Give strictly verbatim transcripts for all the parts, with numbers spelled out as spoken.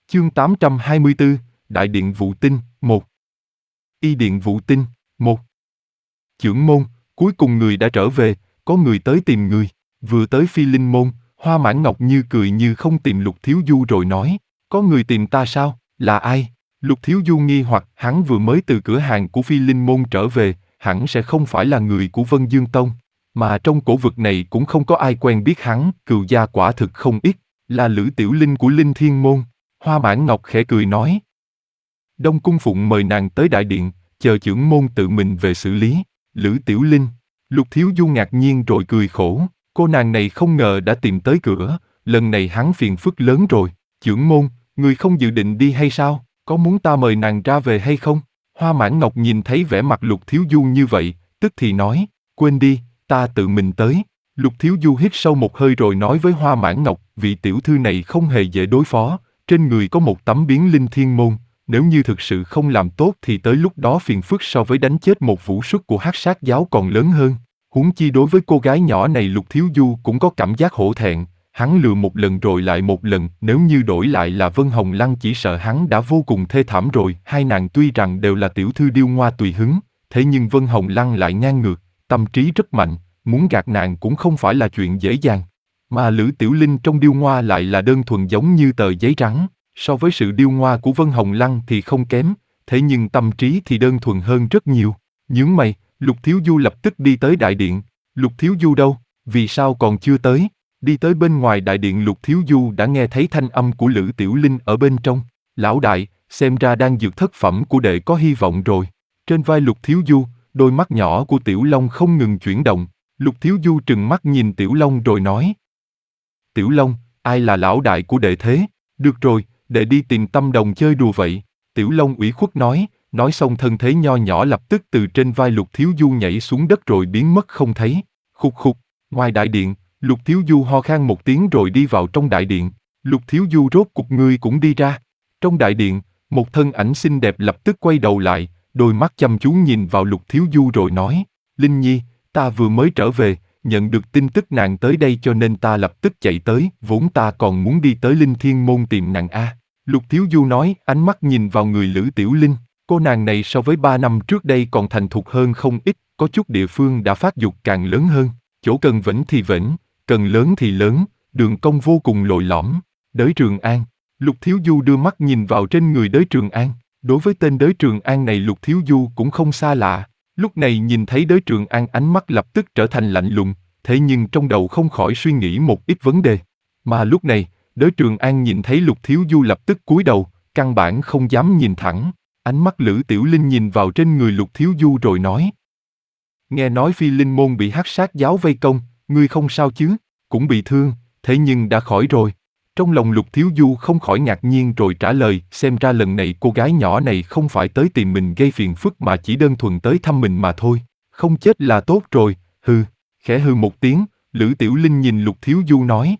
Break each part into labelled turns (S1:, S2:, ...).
S1: Chương tám trăm hai mươi tư, Đại điện Vụ Tinh, một. Y điện Vụ Tinh, một. Chưởng môn, cuối cùng người đã trở về, có người tới tìm người. Vừa tới Phi Linh môn, Hoa Mãn Ngọc như cười như không tìm Lục Thiếu Du rồi nói, có người tìm ta sao, là ai? Lục Thiếu Du nghi hoặc hắn vừa mới từ cửa hàng của Phi Linh môn trở về, hẳn sẽ không phải là người của Vân Dương Tông. Mà trong cổ vực này cũng không có ai quen biết hắn, cừu gia quả thực không ít, là Lữ Tiểu Linh của Linh Thiên môn. Hoa Mãn Ngọc khẽ cười nói. Đông Cung Phụng mời nàng tới đại điện, chờ chưởng môn tự mình về xử lý. Lữ Tiểu Linh. Lục Thiếu Du ngạc nhiên rồi cười khổ, cô nàng này không ngờ đã tìm tới cửa, lần này hắn phiền phức lớn rồi. Chưởng môn, người không dự định đi hay sao, có muốn ta mời nàng ra về hay không? Hoa Mãn Ngọc nhìn thấy vẻ mặt Lục Thiếu Du như vậy, tức thì nói, quên đi, ta tự mình tới. Lục Thiếu Du hít sâu một hơi rồi nói với Hoa Mãn Ngọc, vị tiểu thư này không hề dễ đối phó, trên người có một tấm biến linh thiên môn, nếu như thực sự không làm tốt thì tới lúc đó phiền phức so với đánh chết một vũ xuất của Hắc Sát giáo còn lớn hơn. Huống chi đối với cô gái nhỏ này Lục Thiếu Du cũng có cảm giác hổ thẹn, hắn lừa một lần rồi lại một lần, nếu như đổi lại là Vân Hồng Lăng chỉ sợ hắn đã vô cùng thê thảm rồi. Hai nàng tuy rằng đều là tiểu thư điêu ngoa tùy hứng, thế nhưng Vân Hồng Lăng lại ngang ngược, tâm trí rất mạnh, muốn gạt nàng cũng không phải là chuyện dễ dàng. Mà Lữ Tiểu Linh trong điêu ngoa lại là đơn thuần giống như tờ giấy trắng, so với sự điêu ngoa của Vân Hồng Lăng thì không kém, thế nhưng tâm trí thì đơn thuần hơn rất nhiều. Nhướng mày, Lục Thiếu Du lập tức đi tới đại điện. Lục Thiếu Du đâu, vì sao còn chưa tới? Đi tới bên ngoài đại điện Lục Thiếu Du đã nghe thấy thanh âm của Lữ Tiểu Linh ở bên trong. Lão đại, xem ra đang dược thất phẩm của đệ có hy vọng rồi. Trên vai Lục Thiếu Du, đôi mắt nhỏ của Tiểu Long không ngừng chuyển động. Lục Thiếu Du trừng mắt nhìn Tiểu Long rồi nói. Tiểu Long, ai là lão đại của đệ thế? Được rồi, đệ đi tìm Tâm Đồng chơi đùa vậy. Tiểu Long ủy khuất nói, nói xong thân thế nho nhỏ lập tức từ trên vai Lục Thiếu Du nhảy xuống đất rồi biến mất không thấy. Khục khục, ngoài đại điện, Lục Thiếu Du ho khan một tiếng rồi đi vào trong đại điện. Lục Thiếu Du rốt cục ngươi cũng đi ra. Trong đại điện, một thân ảnh xinh đẹp lập tức quay đầu lại, đôi mắt chăm chú nhìn vào Lục Thiếu Du rồi nói, Linh Nhi, ta vừa mới trở về, nhận được tin tức nàng tới đây cho nên ta lập tức chạy tới, vốn ta còn muốn đi tới Linh Thiên môn tìm nàng a. Lục Thiếu Du nói, ánh mắt nhìn vào người Lữ Tiểu Linh, cô nàng này so với ba năm trước đây còn thành thục hơn không ít, có chút địa phương đã phát dục càng lớn hơn, chỗ cần vĩnh thì vĩnh, cần lớn thì lớn, đường cong vô cùng lồi lõm. Đới Trường An. Lục Thiếu Du đưa mắt nhìn vào trên người Đới Trường An, đối với tên Đới Trường An này Lục Thiếu Du cũng không xa lạ. Lúc này nhìn thấy Đới Trường An ánh mắt lập tức trở thành lạnh lùng, thế nhưng trong đầu không khỏi suy nghĩ một ít vấn đề. Mà lúc này, Đới Trường An nhìn thấy Lục Thiếu Du lập tức cúi đầu, căn bản không dám nhìn thẳng. Ánh mắt Lữ Tiểu Linh nhìn vào trên người Lục Thiếu Du rồi nói. Nghe nói Phi Linh môn bị Hắc Sát giáo vây công, ngươi không sao chứ? Cũng bị thương, thế nhưng đã khỏi rồi. Trong lòng Lục Thiếu Du không khỏi ngạc nhiên rồi trả lời, xem ra lần này cô gái nhỏ này không phải tới tìm mình gây phiền phức mà chỉ đơn thuần tới thăm mình mà thôi. Không chết là tốt rồi, hừ. Khẽ hừ một tiếng, Lữ Tiểu Linh nhìn Lục Thiếu Du nói.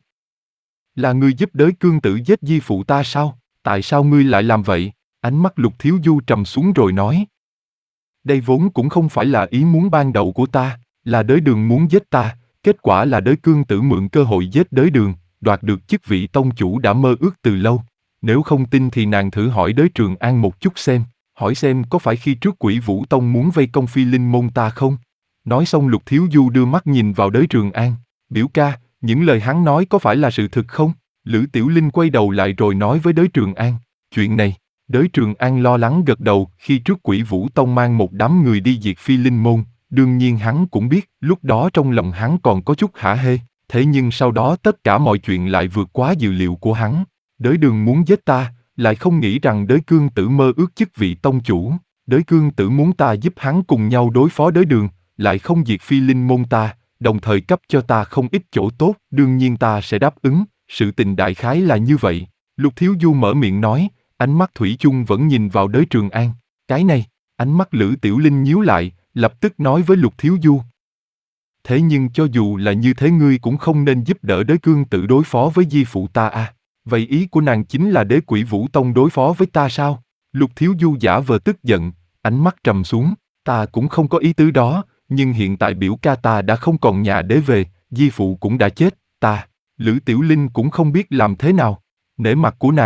S1: Là ngươi giúp Đới Cương Tử giết di phụ ta sao? Tại sao ngươi lại làm vậy? Ánh mắt Lục Thiếu Du trầm xuống rồi nói. Đây vốn cũng không phải là ý muốn ban đầu của ta, là Đới Đường muốn giết ta, kết quả là Đới Cương Tử mượn cơ hội giết Đới Đường, đoạt được chức vị tông chủ đã mơ ước từ lâu. Nếu không tin thì nàng thử hỏi Đới Trường An một chút xem, hỏi xem có phải khi trước Quỷ Vũ Tông muốn vây công Phi Linh môn ta không? Nói xong Lục Thiếu Du đưa mắt nhìn vào Đới Trường An, biểu ca, những lời hắn nói có phải là sự thực không? Lữ Tiểu Linh quay đầu lại rồi nói với Đới Trường An, chuyện này. Đới Trường An lo lắng gật đầu, khi trước Quỷ Vũ Tông mang một đám người đi diệt Phi Linh môn, đương nhiên hắn cũng biết, lúc đó trong lòng hắn còn có chút hả hê, thế nhưng sau đó tất cả mọi chuyện lại vượt quá dự liệu của hắn. Đới Đường muốn giết ta, lại không nghĩ rằng Đới Cương Tử mơ ước chức vị tông chủ. Đới Cương Tử muốn ta giúp hắn cùng nhau đối phó Đới Đường, lại không diệt Phi Linh môn ta, đồng thời cấp cho ta không ít chỗ tốt, đương nhiên ta sẽ đáp ứng, sự tình đại khái là như vậy. Lục Thiếu Du mở miệng nói, ánh mắt thủy chung vẫn nhìn vào Đới Trường An. Cái này, ánh mắt Lữ Tiểu Linh nhíu lại, lập tức nói với Lục Thiếu Du. Thế nhưng cho dù là như thế ngươi cũng không nên giúp đỡ Đới Cương Tử đối phó với di phụ ta à. Vậy ý của nàng chính là Đế Quỷ Vũ Tông đối phó với ta sao? Lục Thiếu Du giả vờ tức giận, ánh mắt trầm xuống. Ta cũng không có ý tứ đó, nhưng hiện tại biểu ca ta đã không còn nhà để về, di phụ cũng đã chết, ta. Lữ Tiểu Linh cũng không biết làm thế nào. Nể mặt của nàng,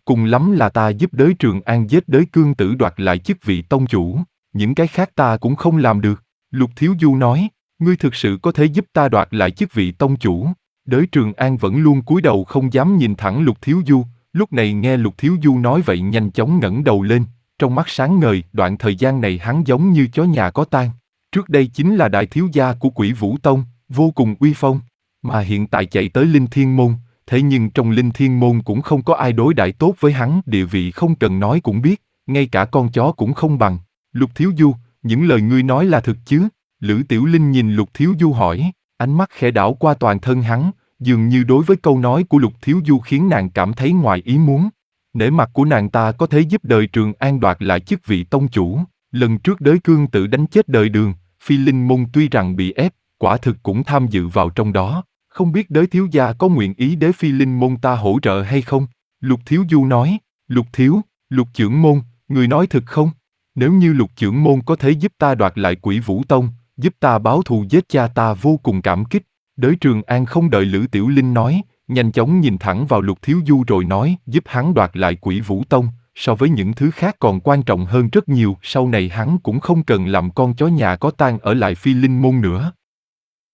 S1: cùng lắm là ta giúp đới Trường An giết đới Cương Tử đoạt lại chức vị tông chủ, những cái khác ta cũng không làm được. Lục Thiếu Du nói, ngươi thực sự có thể giúp ta đoạt lại chức vị tông chủ. Đới Trường An vẫn luôn cúi đầu không dám nhìn thẳng Lục Thiếu Du, lúc này nghe Lục Thiếu Du nói vậy nhanh chóng ngẩng đầu lên, trong mắt sáng ngời. Đoạn thời gian này hắn giống như chó nhà có tang. Trước đây chính là đại thiếu gia của Quỷ Vũ Tông, vô cùng uy phong, mà hiện tại chạy tới Linh Thiên Môn, thế nhưng trong Linh Thiên Môn cũng không có ai đối đãi tốt với hắn, địa vị không cần nói cũng biết, ngay cả con chó cũng không bằng. Lục Thiếu Du, những lời ngươi nói là thực chứ? Lữ Tiểu Linh nhìn Lục Thiếu Du hỏi, ánh mắt khẽ đảo qua toàn thân hắn, dường như đối với câu nói của Lục Thiếu Du khiến nàng cảm thấy ngoài ý muốn. Nể mặt của nàng ta có thể giúp đời Trường An đoạt lại chức vị tông chủ, lần trước đới Cương Tử đánh chết đời Đường, Phi Linh Môn tuy rằng bị ép, quả thực cũng tham dự vào trong đó, không biết đới thiếu gia có nguyện ý để Phi Linh Môn ta hỗ trợ hay không? Lục Thiếu Du nói, Lục Thiếu, Lục Chưởng Môn, người nói thật không? Nếu như Lục Chưởng Môn có thể giúp ta đoạt lại Quỷ Vũ Tông, giúp ta báo thù giết cha ta vô cùng cảm kích. Đới Trường An không đợi Lữ Tiểu Linh nói, nhanh chóng nhìn thẳng vào Lục Thiếu Du rồi nói, giúp hắn đoạt lại Quỷ Vũ Tông, so với những thứ khác còn quan trọng hơn rất nhiều, sau này hắn cũng không cần làm con chó nhà có tang ở lại Phi Linh Môn nữa.